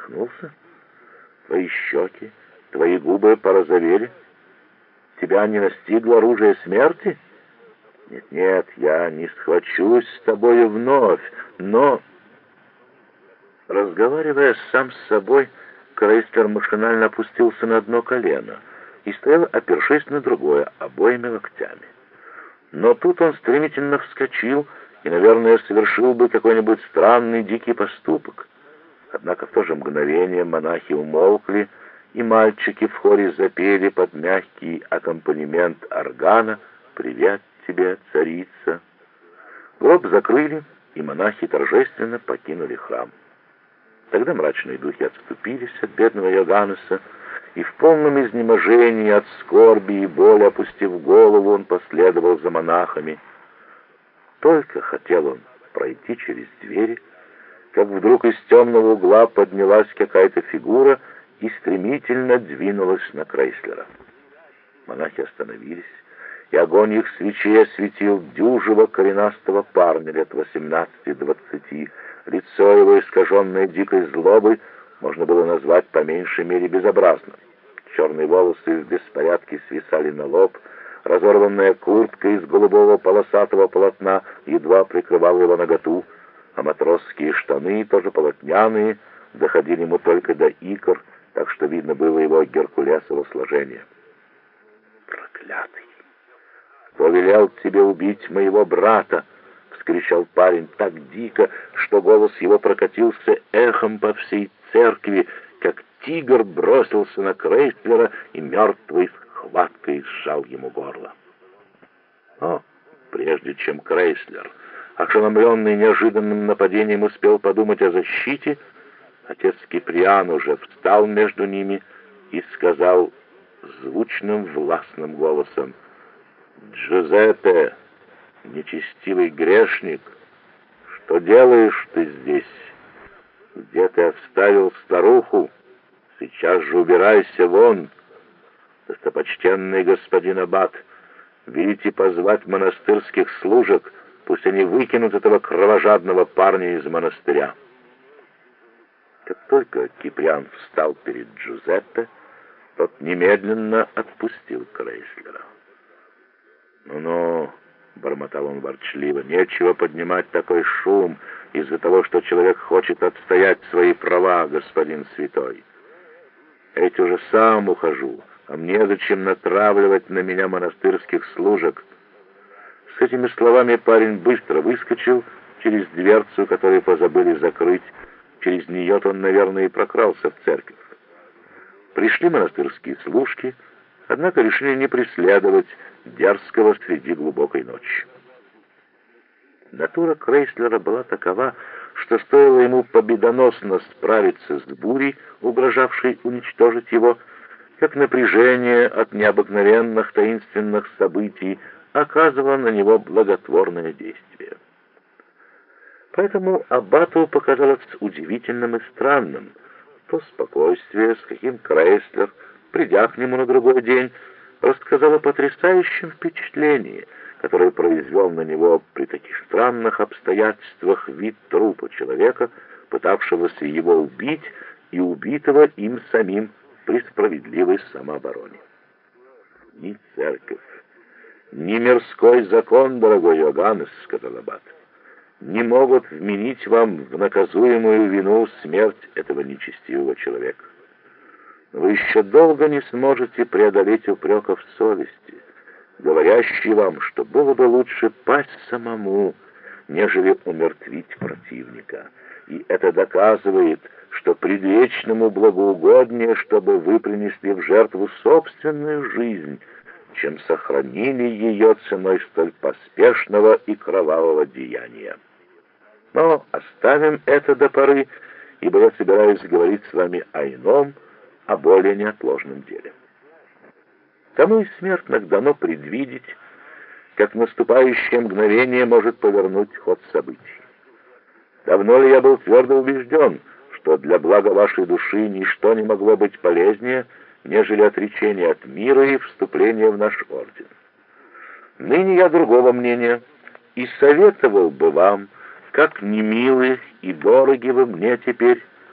усмехнулся. Твои щеки, твои губы порозовели. Тебя не настигло оружие смерти? Нет, я не схвачусь с тобою вновь, но... Разговаривая сам с собой, Крейслер машинально опустился на одно колено и стоял, опершись на другое, обоими локтями. Но тут он стремительно вскочил и, наверное, совершил бы какой-нибудь странный дикий поступок. Однако в то же мгновение монахи умолкли, и мальчики в хоре запели под мягкий аккомпанемент органа «Привет тебе, царица». Гроб закрыли, и монахи торжественно покинули храм. Тогда мрачные духи отступились от бедного Йоганнеса, и в полном изнеможении от скорби и боли, опустив голову, он последовал за монахами. Только хотел он пройти через двери, как вдруг из темного угла поднялась какая-то фигура и стремительно двинулась на Крейслера. Монахи остановились, и огонь их свечей осветил дюжего коренастого парня лет 18-20. Лицо его, искаженное дикой злобой, можно было назвать по меньшей мере безобразным. Черные волосы в беспорядке свисали на лоб, разорванная куртка из голубого полосатого полотна едва прикрывала его наготу, а матросские штаны, тоже полотняные, доходили ему только до икр, так что видно было его геркулесово сложение. «Проклятый! Кто велел тебе убить моего брата?» — вскричал парень так дико, что голос его прокатился эхом по всей церкви, как тигр бросился на Крейслера и мертвой схваткой сжал ему горло. Но прежде чем Крейслер, ошеломленный неожиданным нападением, успел подумать о защите, отец Киприан уже встал между ними и сказал звучным властным голосом: «Джузеппе, нечестивый грешник, что делаешь ты здесь? Где ты оставил старуху? Сейчас же убирайся вон. Достопочтенный господин аббат, велите позвать монастырских служек, пусть они выкинут этого кровожадного парня из монастыря». Как только Киприан встал перед Джузеппе, тот немедленно отпустил Крейслера. «Ну-ну», — бормотал он ворчливо, — «нечего поднимать такой шум из-за того, что человек хочет отстоять свои права, господин святой. Я ведь уже сам ухожу, а мне зачем натравливать на меня монастырских служек?» С этими словами парень быстро выскочил через дверцу, которую позабыли закрыть. Через нее он, наверное, и прокрался в церковь. Пришли монастырские служки, однако решили не преследовать дерзкого среди глубокой ночи. Натура Крейслера была такова, что стоило ему победоносно справиться с бурей, угрожавшей уничтожить его, как напряжение от необыкновенных таинственных событий оказывало на него благотворное действие. Поэтому аббату показалось удивительным и странным то спокойствие, с каким Крейслер, придя к нему на другой день, рассказал о потрясающем впечатлении, которое произвел на него при таких странных обстоятельствах вид трупа человека, пытавшегося его убить и убитого им самим при справедливой самообороне. «Ни церковь, ни мирской закон, дорогой Йоганнес, — сказал аббат, — не могут вменить вам в наказуемую вину смерть этого нечестивого человека. Вы еще долго не сможете преодолеть упреков совести, говорящий вам, что было бы лучше пасть самому, нежели умертвить противника. И это доказывает, что предвечному благоугоднее, чтобы вы принесли в жертву собственную жизнь, чем сохранили ее ценой столь поспешного и кровавого деяния. Но оставим это до поры, ибо я собираюсь говорить с вами о ином, о более неотложном деле. Кому из смертных дано предвидеть, как наступающее мгновение может повернуть ход событий? Давно ли я был твердо убежден, что для блага вашей души ничто не могло быть полезнее, нежели отречение от мира и вступление в наш орден? Ныне я другого мнения и советовал бы вам, как немилы и дороги вы мне теперь,